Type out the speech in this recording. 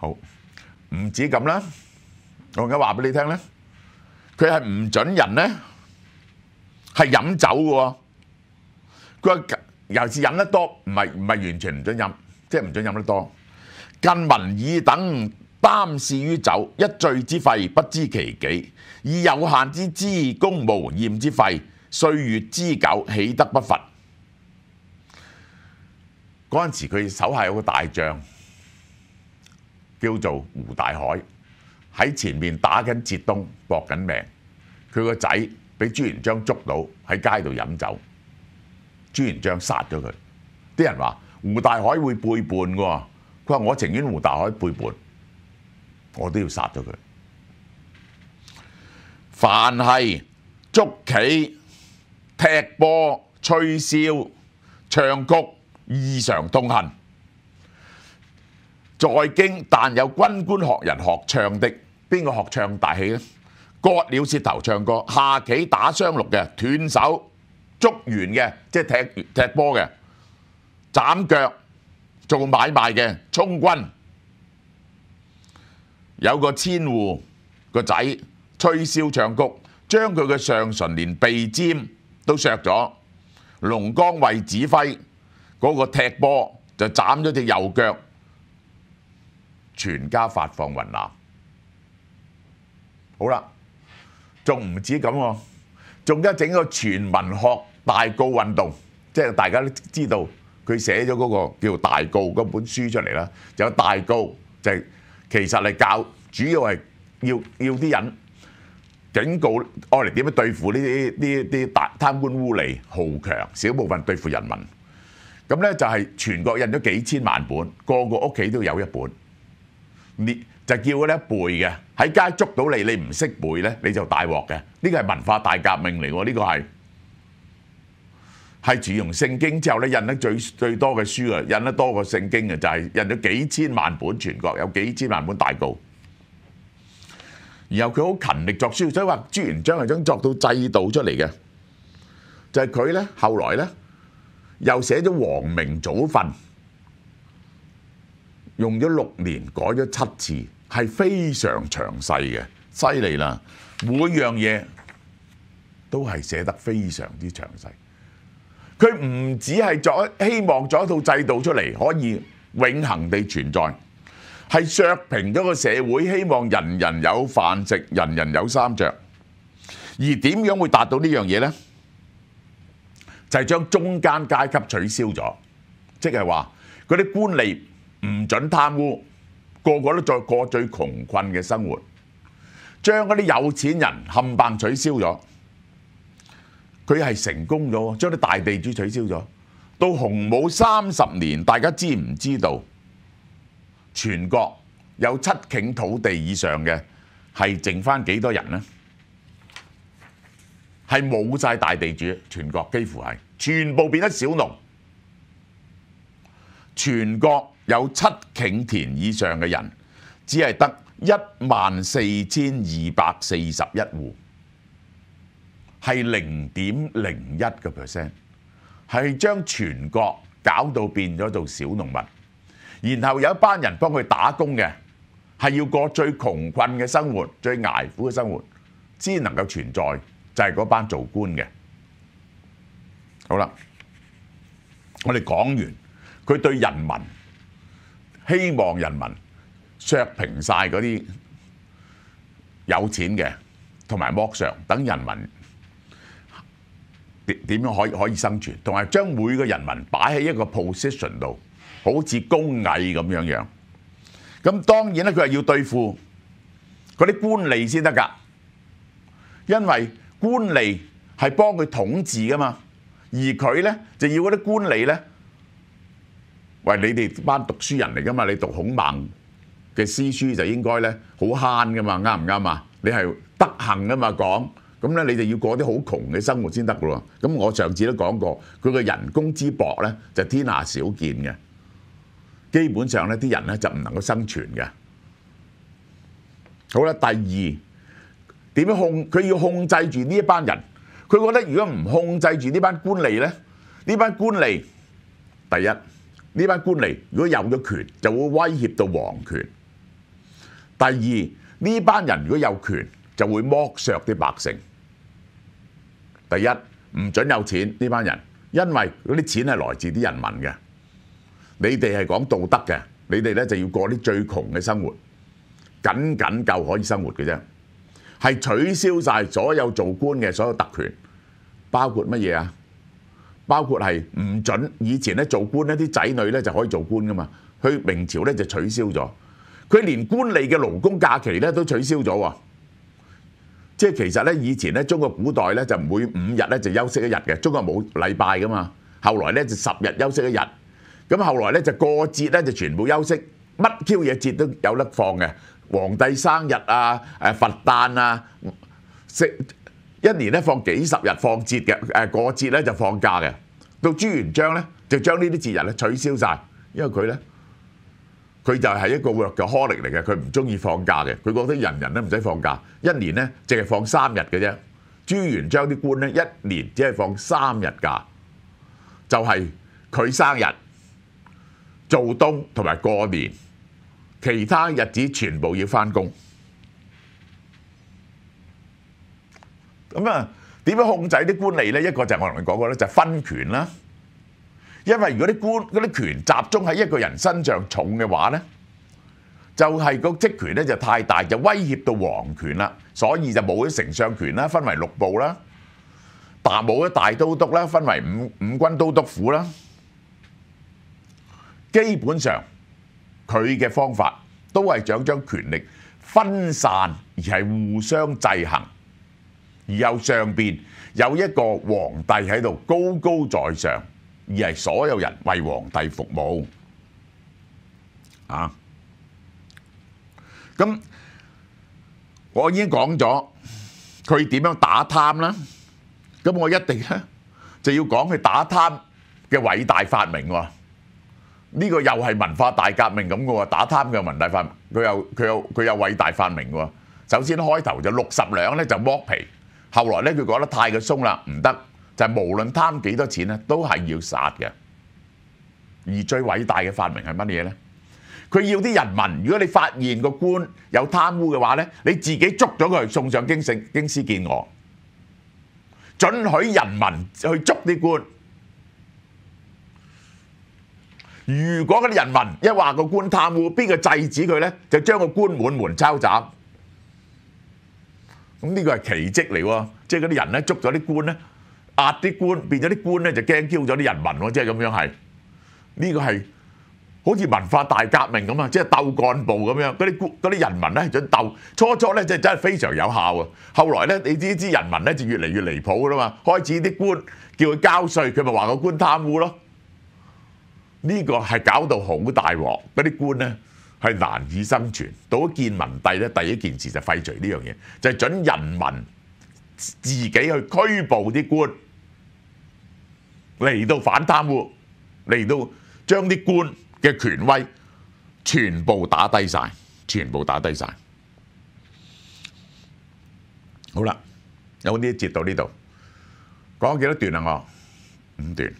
好，唔止咁啦，我而家話俾你聽咧，佢係唔準人咧係飲酒嘅喎。佢話尤其是飲得多，唔係完全唔準飲，即係唔準飲得多。近民爾等擔肆於酒，一醉之肺不知其己，以有限之資功無厭之費，歲月之久，豈得不罰？嗰陣時佢手下有個大將叫做胡大海，喺前面打緊浙東搏緊命，佢個仔俾朱元璋捉到喺街度飲酒，朱元璋殺咗佢。啲人話胡大海會背叛喎，佢話我情願胡大海背叛，我都要殺咗佢。凡係捉棋、踢波、吹簫、唱曲，異常痛恨。在京但有軍官學人學唱的，邊個學唱大戲呢？割了舌頭唱歌，下棋打雙陸嘅，斷手捉圓嘅，即係踢波嘅，斬腳做買賣嘅，充軍。有個千戶個仔吹簫唱曲，將佢嘅上唇連鼻尖都削咗。龍江衛指揮嗰個踢波就斬咗隻右腳，全家發放雲南。好啦，仲唔止咁喎，仲加整個全民學大誥運動，即係大家都知道佢寫咗嗰個叫大誥嗰本書出嚟啦。有大誥就係其實係教，主要係要啲人警告愛嚟點樣對付呢啲大貪官污吏豪強，少部分對付人民。咁咧就係全國印咗幾千萬本，個個屋企都有一本。就叫嗰啲背嘅，喺街捉到你，你唔識背咧，你就大鑊嘅。呢個係文化大革命嚟喎，呢個係自從聖經之後咧，印得最多嘅書啊，印得多過聖經嘅就係印咗幾千萬本，全國有幾千萬本大誥。然後佢好勤力作書，所以話朱元璋係想作到制度出嚟嘅，就係佢咧後來咧又寫咗《皇明祖訓》。用咗6年，改咗7次，係非常詳細嘅，犀利啦！每樣嘢都係寫得非常之詳細。佢唔只係希望做一套制度出嚟，可以永恆地存在，係削平咗個社會，希望人人有飯食，人人有衫着。而點樣會達到呢樣嘢呢？就係將中間階級取消咗，即係話嗰啲官吏唔准貪污，個個都再過最窮困嘅生活，將嗰啲有錢人冚唪取消咗。佢係成功咗，將啲大地主取消咗。到洪武30年，大家知唔知道？全國有7頃土地以上嘅係剩翻幾多人呢？係冇晒大地主，全國幾乎係全部變咗小農。全國有7頃田以上嘅人，只係得14241戶，係0.01%，係將全國搞到變咗做小農民。然後有一班人幫佢打工嘅，係要過最窮困嘅生活、最捱苦嘅生活，先能夠存在，就係嗰班做官嘅。好啦，我哋講完佢對人民，希望人民削平晒嗰啲有錢嘅，同埋剝削，等人民點樣可以生存，同埋將每個人民擺喺一個 position 度，好似工蟻咁樣。咁當然咧，佢係要對付嗰啲官吏先得㗎，因為官吏係幫佢統治㗎嘛，而佢咧就要嗰啲官吏咧。喂，你哋班讀書人嚟噶嘛？你讀孔孟嘅詩書就應該咧好慳噶嘛，啱唔啱啊？你係德行噶嘛講，咁咧你就要過啲好窮嘅生活先得噶喎。咁我上次都講過，佢個人工之薄咧就天下少見嘅，基本上咧啲人咧就唔能夠生存嘅。好啦，第二點樣佢要控制住呢一班人，佢覺得如果唔控制住呢班官吏咧，呢班官吏第一。呢班官吏如果有咗權，就會威脅到皇權。 第二，呢班人如果有權，就會剝削啲百姓。第一，唔準有錢呢班人，因為嗰啲錢係來自啲人民嘅。你哋係講道德嘅，你哋咧就要過啲最窮嘅生活，僅夠可以生活嘅啫。係取消晒所有做官嘅所有特權，包括乜嘢啊？包括係唔準以前咧做官咧啲仔女咧就可以做官噶嘛，去明朝咧就取消咗。佢連官吏嘅勞工假期咧都取消咗喎。即係其實咧以前咧中國古代咧就每5日咧就休息1日嘅，中國冇禮拜噶嘛。後來咧就10日休息1日，咁後來咧就過節咧就全部休息，乜 Q 嘢節都有得放嘅。皇帝生日啊、佛誕啊，一年咧放幾十日放節嘅，過節咧就放假嘅。到朱元璋咧就將呢啲節日咧取消晒，因為佢就係一個 workaholic 嚟嘅，佢唔中意放假嘅，佢覺得人人都唔使放假，一年咧淨係放3日嘅啫。朱元璋啲官咧一年只係放3日假，就係佢生日、做冬同埋過年。其他日子全部要返工，咁啊點樣控制啲官吏呢？一個就係我同你講過咧，就係分權啦。因為如果啲權集中喺一個人身上重嘅話呢，就係個職權咧就太大，就威脅到皇權啦，所以就冇咗丞相權啦，分為6部啦，冇咗大都督啦，分為五軍都督府啦，基本上。佢嘅方法都係將權力分散，而係互相制衡，而有上邊有一個皇帝喺度高高在上，而係所有人為皇帝服務啊！咁我已經講咗佢點樣打貪啦，咁我一定咧就要講佢打貪嘅偉大發明喎。呢個又係文化大革命咁嘅喎，打貪嘅文大發明，佢有偉大發明喎。首先開頭就60兩咧就剝皮，後來咧佢覺得太過鬆啦，唔得，就係無論貪幾多錢咧，都係要殺嘅。而最偉大嘅發明係乜嘢咧？佢要啲人民，如果你發現個官有貪污嘅話咧，你自己捉咗佢送上京師見我，准許人民去捉啲官。如果嗰啲人民一話個官貪污，邊個制止佢呢？就將個官滿門抄斬。咁呢個係奇蹟嚟喎，即係嗰啲人呢捉咗啲官呢，壓啲官，變咗啲官呢就驚 Q 咗啲人民喎，即係咁樣係。呢個係好似文化大革命咁啊，即係鬥幹部咁樣。嗰啲人民呢係想鬥，初呢真係非常有效啊。後來呢，你知啲人民呢就越嚟越離譜噶啦嘛，開始啲官叫佢交稅，佢咪話個官貪污咯。呢個係搞到好大鑊，嗰啲官呢係難以生存。到咗建文帝呢，第一件事就廢除呢樣嘢，就係準人民自己去拘捕啲官，嚟到反貪污，嚟到將啲官嘅權威全部打低晒，全部打低晒。好啦，有呢一節到呢度，講幾多段啊我？5段。